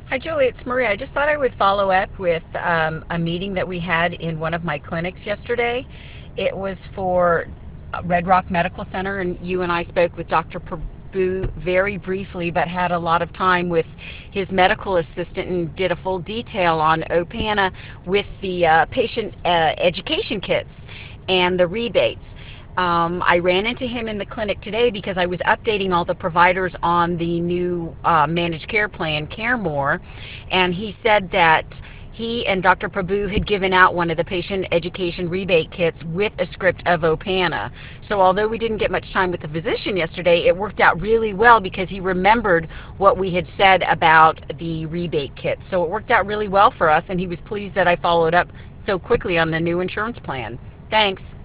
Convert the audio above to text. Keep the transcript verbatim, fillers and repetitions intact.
Hi, Julie. It's Maria. I just thought I would follow up with um, a meeting that we had in one of my clinics yesterday. It was for Red Rock Medical Center, and you and I spoke with Doctor Prabhu very briefly, but had a lot of time with his medical assistant and did a full detail on Opana with the uh, patient uh, education kits and the rebates. Um, I ran into him in the clinic today because I was updating all the providers on the new uh, managed care plan, CareMore, and he said that he and Doctor Prabhu had given out one of the patient education rebate kits with a script of Opana. So although we didn't get much time with the physician yesterday, it worked out really well because he remembered what we had said about the rebate kits. So it worked out really well for us, and he was pleased that I followed up so quickly on the new insurance plan. Thanks.